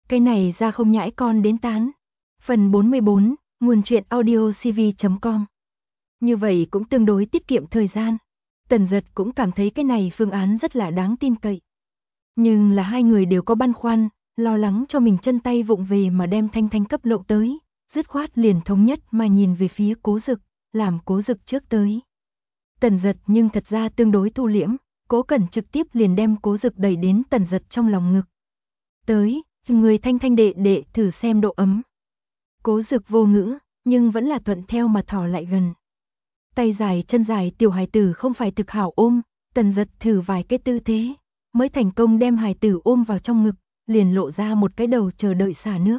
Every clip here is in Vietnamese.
Cái này ra không nhãi con đến tán. Phần 44, nguồn truyện audio cv.com. Như vậy cũng tương đối tiết kiệm thời gian. Tần Dật cũng cảm thấy cái này phương án rất là đáng tin cậy. Nhưng là hai người đều có băn khoăn, lo lắng cho mình chân tay vụng về mà đem Thanh Thanh cấp lộng tới, dứt khoát liền thống nhất mà nhìn về phía Cố Dực, làm Cố Dực trước tới. Tần Dật nhưng thật ra tương đối thu liễm, Cố Cẩn trực tiếp liền đem Cố Dực đẩy đến Tần Dật trong lòng ngực. Tới, người Thanh Thanh đệ đệ thử xem độ ấm. Cố Dực vô ngữ, nhưng vẫn là thuận theo mà thò lại gần. Tay dài chân dài tiểu hài tử không phải thực hảo ôm, Tần Dật thử vài cái tư thế, mới thành công đem hài tử ôm vào trong ngực, liền lộ ra một cái đầu chờ đợi xả nước.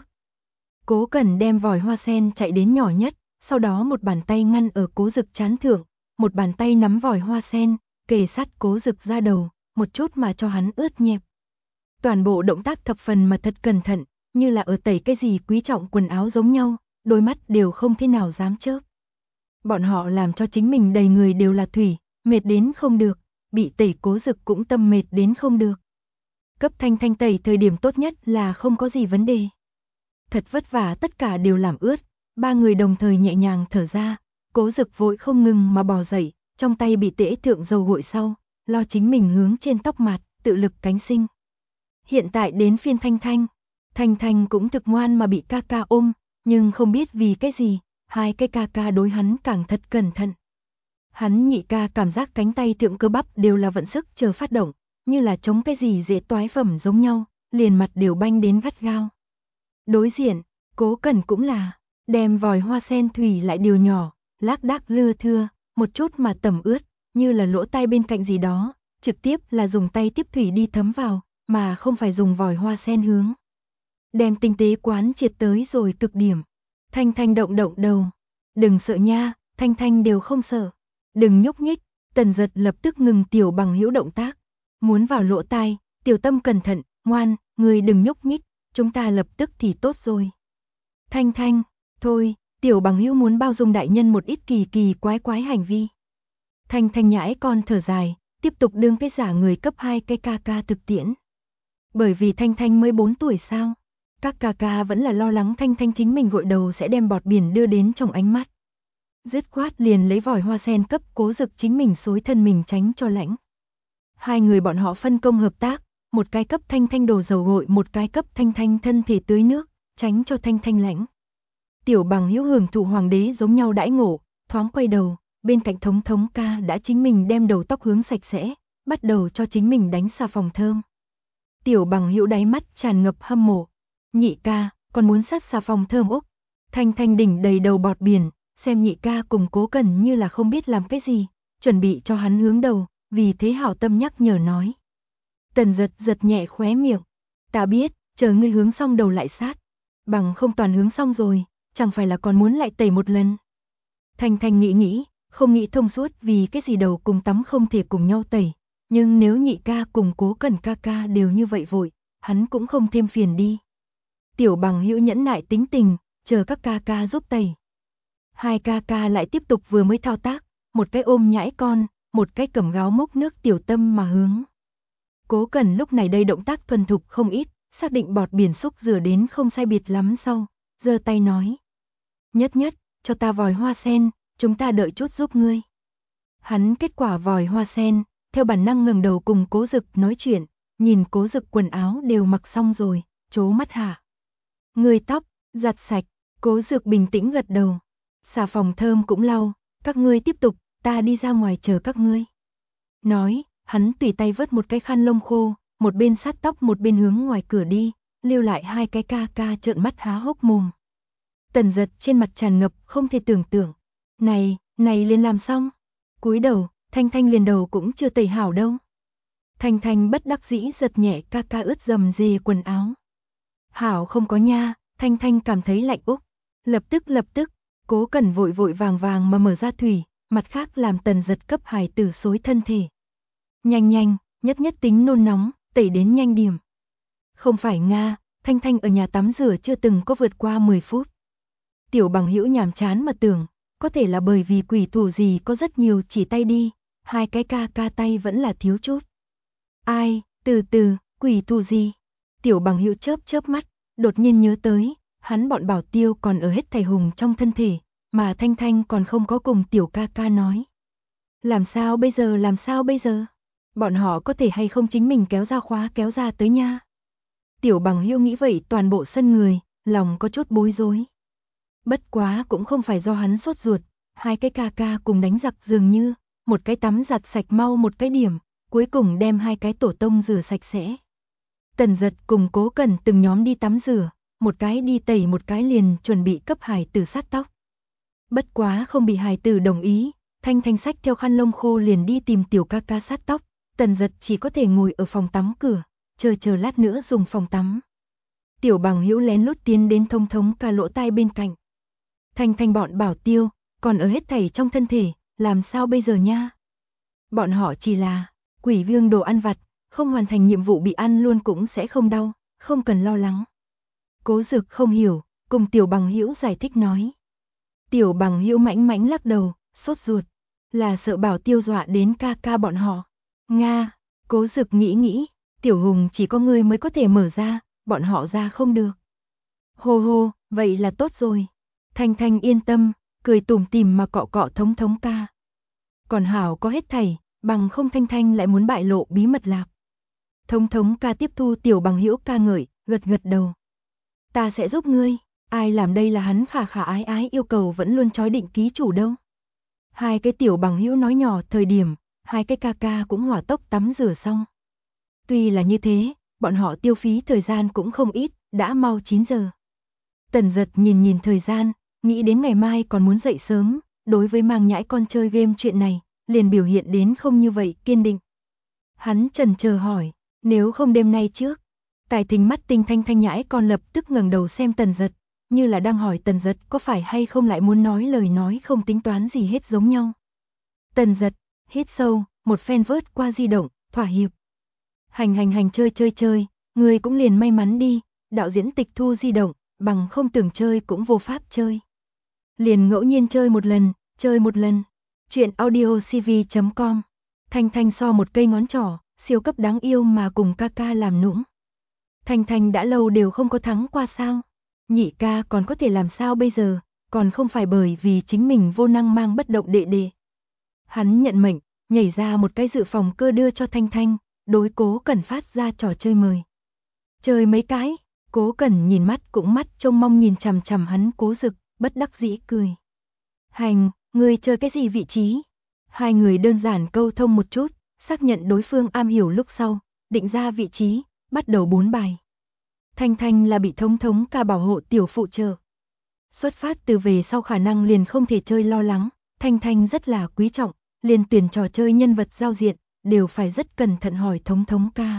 Cố Cẩn đem vòi hoa sen chạy đến nhỏ nhất, sau đó một bàn tay ngăn ở Cố Dực trán thượng, một bàn tay nắm vòi hoa sen, kề sát Cố Dực ra đầu, một chút mà cho hắn ướt nhẹp. Toàn bộ động tác thập phần mà thật cẩn thận, như là ở tẩy cái gì quý trọng quần áo giống nhau, đôi mắt đều không thế nào dám chớp. Bọn họ làm cho chính mình đầy người đều là thủy, mệt đến không được, bị tẩy Cố Dực cũng tâm mệt đến không được. Cấp Thanh Thanh tẩy thời điểm tốt nhất là không có gì vấn đề. Thật vất vả tất cả đều làm ướt, ba người đồng thời nhẹ nhàng thở ra, Cố Dực vội không ngừng mà bò dậy, trong tay bị tễ thượng dầu gội sau, lo chính mình hướng trên tóc mạt, tự lực cánh sinh. Hiện tại đến phiên Thanh Thanh, Thanh Thanh cũng thực ngoan mà bị ca ca ôm, nhưng không biết vì cái gì, hai cái ca ca đối hắn càng thật cẩn thận. Hắn nhị ca cảm giác cánh tay thượng cơ bắp đều là vận sức chờ phát động, như là chống cái gì dễ toái phẩm giống nhau, liền mặt đều banh đến gắt gao. Đối diện, Cố Cẩn cũng là, đem vòi hoa sen thủy lại điều nhỏ, lác đác lưa thưa, một chút mà tẩm ướt, như là lỗ tai bên cạnh gì đó, trực tiếp là dùng tay tiếp thủy đi thấm vào, mà không phải dùng vòi hoa sen hướng. Đem tinh tế quán triệt tới rồi cực điểm. Thanh Thanh động động đầu. Đừng sợ nha, Thanh Thanh đều không sợ. Đừng nhúc nhích, Tần Dật lập tức ngừng Tiểu Bằng Hữu động tác. Muốn vào lỗ tai, Tiểu Tâm cẩn thận, ngoan, người đừng nhúc nhích, chúng ta lập tức thì tốt rồi. Thanh Thanh, thôi, Tiểu Bằng Hữu muốn bao dung đại nhân một ít kỳ kỳ quái quái hành vi. Thanh Thanh nhãi con thở dài, tiếp tục đương cái giả người cấp 2 cây ca ca thực tiễn. Bởi vì Thanh Thanh mới 4 tuổi sao, các ca ca vẫn là lo lắng Thanh Thanh chính mình gội đầu sẽ đem bọt biển đưa đến trong ánh mắt. Dứt khoát liền lấy vòi hoa sen cấp Cố Dực chính mình xối thân mình tránh cho lạnh. Hai người bọn họ phân công hợp tác, một cái cấp Thanh Thanh đồ dầu gội, một cái cấp Thanh Thanh thân thể tưới nước, tránh cho Thanh Thanh lạnh. Tiểu Bằng Hữu hưởng thụ hoàng đế giống nhau đãi ngộ, thoáng quay đầu, bên cạnh Thống Thống ca đã chính mình đem đầu tóc hướng sạch sẽ, bắt đầu cho chính mình đánh xà phòng thơm. Tiểu Bằng Hữu đáy mắt tràn ngập hâm mộ. Nhị ca, còn muốn sát xà phòng thơm Úc. Thanh Thanh đỉnh đầy đầu bọt biển, xem nhị ca cùng Cố Cẩn như là không biết làm cái gì, chuẩn bị cho hắn hướng đầu, vì thế hảo tâm nhắc nhở nói. Tần Dật giật nhẹ khóe miệng. Ta biết, chờ ngươi hướng xong đầu lại sát. Bằng không toàn hướng xong rồi, chẳng phải là còn muốn lại tẩy một lần. Thanh Thanh nghĩ, không nghĩ thông suốt vì cái gì đầu cùng tắm không thể cùng nhau tẩy. Nhưng nếu nhị ca cùng Cố Cẩn ca ca đều như vậy vội, hắn cũng không thêm phiền đi. Tiểu Bằng Hữu nhẫn nại tính tình, chờ các ca ca giúp tẩy. Hai ca ca lại tiếp tục vừa mới thao tác, một cái ôm nhãi con, một cái cầm gáo múc nước Tiểu Tâm mà hướng. Cố Cẩn lúc này đây động tác thuần thục không ít, xác định bọt biển xúc rửa đến không sai biệt lắm sau, giơ tay nói. Nhất nhất, cho ta vòi hoa sen, chúng ta đợi chút giúp ngươi. Hắn kết quả vòi hoa sen, theo bản năng ngẩng đầu cùng Cố Dực nói chuyện, nhìn Cố Dực quần áo đều mặc xong rồi, trố mắt hả. Người tóc, giặt sạch, Cố Dực bình tĩnh gật đầu. Xà phòng thơm cũng lau, các ngươi tiếp tục, ta đi ra ngoài chờ các ngươi. Nói, hắn tùy tay vớt một cái khăn lông khô, một bên sát tóc một bên hướng ngoài cửa đi, lưu lại hai cái ca ca trợn mắt há hốc mồm. Tần Dật trên mặt tràn ngập không thể tưởng tượng. Này liền làm xong. Cúi đầu, Thanh Thanh liền đầu cũng chưa tẩy hảo đâu. Thanh Thanh bất đắc dĩ giật nhẹ ca ca ướt dầm dề quần áo. Hảo không có nha, Thanh Thanh cảm thấy lạnh úc. Lập tức, Cố Cẩn vội vàng mà mở ra thủy, mặt khác làm Tần Dật cấp hài tử xối thân thể. Nhanh, nhất tính nôn nóng, tẩy đến nhanh điểm. Không phải Nga, Thanh Thanh ở nhà tắm rửa chưa từng có vượt qua 10 phút. Tiểu Bằng Hữu nhàm chán mà tưởng, có thể là bởi vì quỷ thủ gì có rất nhiều chỉ tay đi, hai cái ca ca tay vẫn là thiếu chút. Ai, từ, quỷ thủ gì? Tiểu Bằng Hữu chớp mắt, đột nhiên nhớ tới, hắn bọn Bảo Tiêu còn ở hết thảy hùng trong thân thể, mà Thanh Thanh còn không có cùng tiểu ca ca nói. Làm sao bây giờ? Bọn họ có thể hay không chính mình kéo ra khóa kéo ra tới nha. Tiểu Bằng Hữu nghĩ vậy toàn bộ sân người, lòng có chút bối rối. Bất quá cũng không phải do hắn sốt ruột, hai cái ca ca cùng đánh giặc dường như, một cái tắm giặt sạch mau một cái điểm, cuối cùng đem hai cái tổ tông rửa sạch sẽ. Tần Giật cùng Cố Cẩn từng nhóm đi tắm rửa, một cái đi tẩy một cái liền chuẩn bị cấp Hải Tử sát tóc. Bất quá không bị Hải Tử đồng ý, Thanh Thanh xách theo khăn lông khô liền đi tìm tiểu ca ca sát tóc, Tần Giật chỉ có thể ngồi ở phòng tắm cửa, chờ lát nữa dùng phòng tắm. Tiểu Bằng Hữu lén lút tiến đến Thông Thống ca lỗ tai bên cạnh. Thanh Thanh bọn Bảo Tiêu, còn ở hết thảy trong thân thể, làm sao bây giờ nha? Bọn họ chỉ là quỷ vương đồ ăn vặt, không hoàn thành nhiệm vụ bị ăn luôn cũng sẽ không đau, không cần lo lắng. Cố Dực không hiểu, cùng Tiểu Bằng Hữu giải thích nói. Tiểu Bằng Hữu mãnh lắc đầu, sốt ruột, là sợ Bảo Tiêu dọa đến ca ca bọn họ. Nga, Cố Dực nghĩ, Tiểu Hùng chỉ có ngươi mới có thể mở ra, bọn họ ra không được. Hô, vậy là tốt rồi. Thanh Thanh yên tâm, cười tủm tỉm mà cọ cọ Thống Thống ca. Còn hảo có hết thảy, bằng không Thanh Thanh lại muốn bại lộ bí mật lạc. Thống Thống ca tiếp thu Tiểu Bằng Hữu ca ngợi, gật đầu. Ta sẽ giúp ngươi, ai làm đây là hắn khả ái yêu cầu vẫn luôn trói định ký chủ đâu. Hai cái Tiểu Bằng Hữu nói nhỏ thời điểm, hai cái ca ca cũng hỏa tốc tắm rửa xong. Tuy là như thế, bọn họ tiêu phí thời gian cũng không ít, đã mau 9 giờ. Tần Giật nhìn thời gian, nghĩ đến ngày mai còn muốn dậy sớm, đối với mang nhãi con chơi game chuyện này, liền biểu hiện đến không như vậy kiên định. Hắn chần chờ hỏi, nếu không đêm nay trước. Tài Thính mắt tinh Thanh nhãi con lập tức ngẩng đầu xem Tần Giật, như là đang hỏi Tần Giật có phải hay không lại muốn nói lời nói không tính toán gì hết giống nhau. Tần Giật hít sâu, một phen vớt qua di động, thỏa hiệp. Hành chơi, người cũng liền may mắn đi, đạo diễn tịch thu di động, bằng không tưởng chơi cũng vô pháp chơi. Liền ngẫu nhiên chơi một lần. Chuyện audiocv.com. Thanh Thanh so một cây ngón trỏ, siêu cấp đáng yêu mà cùng ca ca làm nũng. Thanh Thanh đã lâu đều không có thắng qua sao? Nhị ca còn có thể làm sao bây giờ, còn không phải bởi vì chính mình vô năng mang bất động đệ đệ. Hắn nhận mệnh, nhảy ra một cái dự phòng cơ đưa cho Thanh Thanh, đối Cố Cẩn phát ra trò chơi mời. Chơi mấy cái, Cố Cẩn nhìn mắt cũng mắt trông mong nhìn chằm hắn Cố Dực, bất đắc dĩ cười. Hành, ngươi chơi cái gì vị trí? Hai người đơn giản câu thông một chút, xác nhận đối phương am hiểu lúc sau, định ra vị trí, bắt đầu 4 bài. Thanh Thanh là bị Thống Thống ca bảo hộ tiểu phụ trợ. Xuất phát từ về sau khả năng liền không thể chơi lo lắng, Thanh Thanh rất là quý trọng, liền tuyển trò chơi nhân vật giao diện, đều phải rất cẩn thận hỏi Thống Thống ca.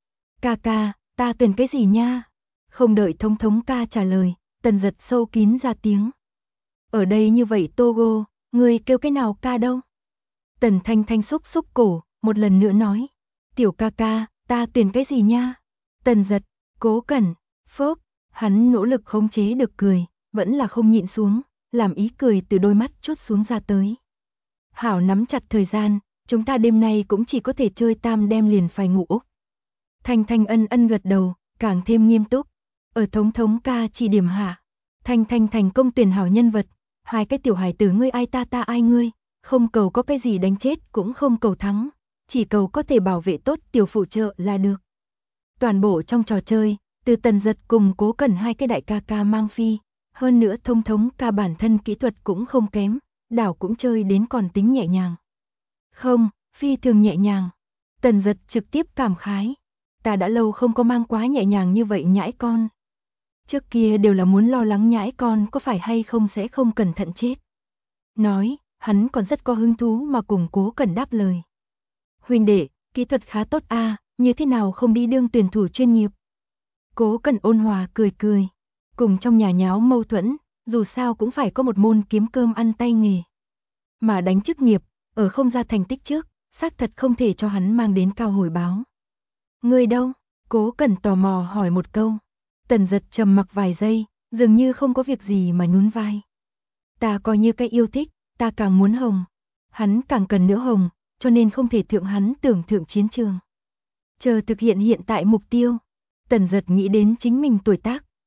Ca, ta tuyển cái gì nha? Không đợi Thống Thống ca trả lời, Tần Giật sâu kín ra tiếng. Ở đây như vậy Togo, ngươi kêu cái nào ca đâu? Tần Thanh Thanh xúc cổ, một lần nữa nói. Tiểu ca, ta tuyển cái gì nha? Tần Giật, Cố Cẩn, phốc, hắn nỗ lực khống chế được cười, vẫn là không nhịn xuống, làm ý cười từ đôi mắt chút xuống ra tới. Hảo nắm chặt thời gian, chúng ta đêm nay cũng chỉ có thể chơi tam đêm liền phải ngủ. Thanh Thanh ân gật đầu, càng thêm nghiêm túc. Ở Thống Thống ca chỉ điểm hạ, Thanh Thanh thành công tuyển hảo nhân vật, hai cái tiểu hài tử ngươi ai ta ai ngươi, không cầu có cái gì đánh chết cũng không cầu thắng, chỉ cầu có thể bảo vệ tốt tiểu phụ trợ là được. Toàn bộ trong trò chơi, từ Tần Giật cùng Cố Cẩn hai cái đại ca ca mang phi, hơn nữa Thống Thống ca bản thân kỹ thuật cũng không kém, đảo cũng chơi đến còn tính nhẹ nhàng. Không, phi thường nhẹ nhàng. Tần Giật trực tiếp cảm khái, ta đã lâu không có mang quá nhẹ nhàng như vậy nhãi con. Trước kia đều là muốn lo lắng nhãi con có phải hay không sẽ không cẩn thận chết. Nói, hắn còn rất có hứng thú mà cùng Cố Cẩn đáp lời. Huynh đệ, kỹ thuật khá tốt a, như thế nào không đi đương tuyển thủ chuyên nghiệp? Cố Cẩn ôn hòa cười, cùng trong nhà nháo mâu thuẫn, dù sao cũng phải có một môn kiếm cơm ăn tay nghề. Mà đánh chức nghiệp, ở không ra thành tích trước, xác thật không thể cho hắn mang đến cao hồi báo. Ngươi đâu? Cố Cẩn tò mò hỏi một câu. Tần Giật trầm mặc vài giây, dường như không có việc gì mà nhún vai. Ta coi như cái yêu thích, ta càng muốn hồng. Hắn càng cần nữa hồng, cho nên không thể thượng hắn tưởng thượng chiến trường. Chờ thực hiện hiện tại mục tiêu. Tần Giật nghĩ đến chính mình tuổi tác,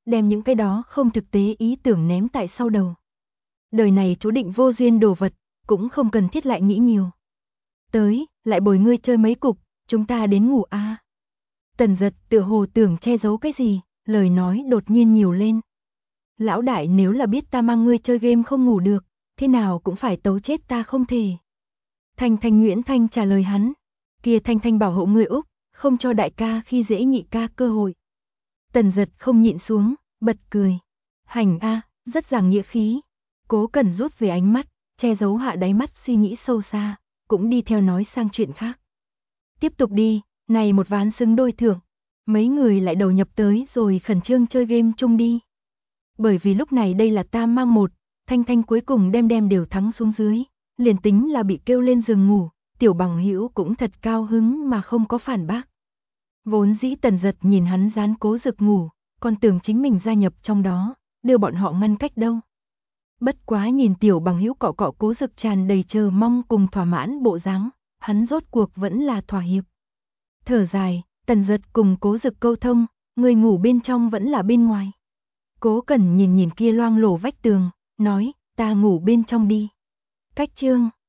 đem những cái đó không thực tế ý tưởng ném tại sau đầu. Đời này chú định vô duyên đồ vật, cũng không cần thiết lại nghĩ nhiều. Tới, lại bồi ngươi chơi mấy cục, chúng ta đến ngủ a. Tần Giật tựa hồ tưởng che giấu cái gì, lời nói đột nhiên nhiều lên. Lão đại, nếu là biết ta mang ngươi chơi game không ngủ được, thế nào cũng phải tấu chết ta không thể. Thanh Thanh Nguyễn Thanh trả lời hắn, kia Thanh Thanh bảo hộ ngươi Úc, không cho đại ca khi dễ nhị ca cơ hội. Tần Giật không nhịn xuống, bật cười. Hành a, rất giảng nghĩa khí. Cố Cẩn rút về ánh mắt, che giấu hạ đáy mắt suy nghĩ sâu xa, cũng đi theo nói sang chuyện khác. Tiếp tục đi, này một ván xứng đôi thưởng. Mấy người lại đầu nhập tới rồi khẩn trương chơi game chung đi. Bởi vì lúc này đây là tam mang một, Thanh Thanh cuối cùng đem đều thắng xuống dưới, liền tính là bị kêu lên giường ngủ, Tiểu Bằng Hữu cũng thật cao hứng mà không có phản bác. Vốn dĩ Tần Giật nhìn hắn dán Cố Dực ngủ, còn tưởng chính mình gia nhập trong đó, đưa bọn họ ngăn cách đâu. Bất quá nhìn Tiểu Bằng Hữu cọ cọ Cố Dực tràn đầy chờ mong cùng thỏa mãn bộ dáng, hắn rốt cuộc vẫn là thỏa hiệp. Thở dài, Tần Giật cùng Cố Dực câu thông, người ngủ bên trong vẫn là bên ngoài. Cố Cẩn nhìn kia loang lổ vách tường, nói, ta ngủ bên trong đi. Cách chương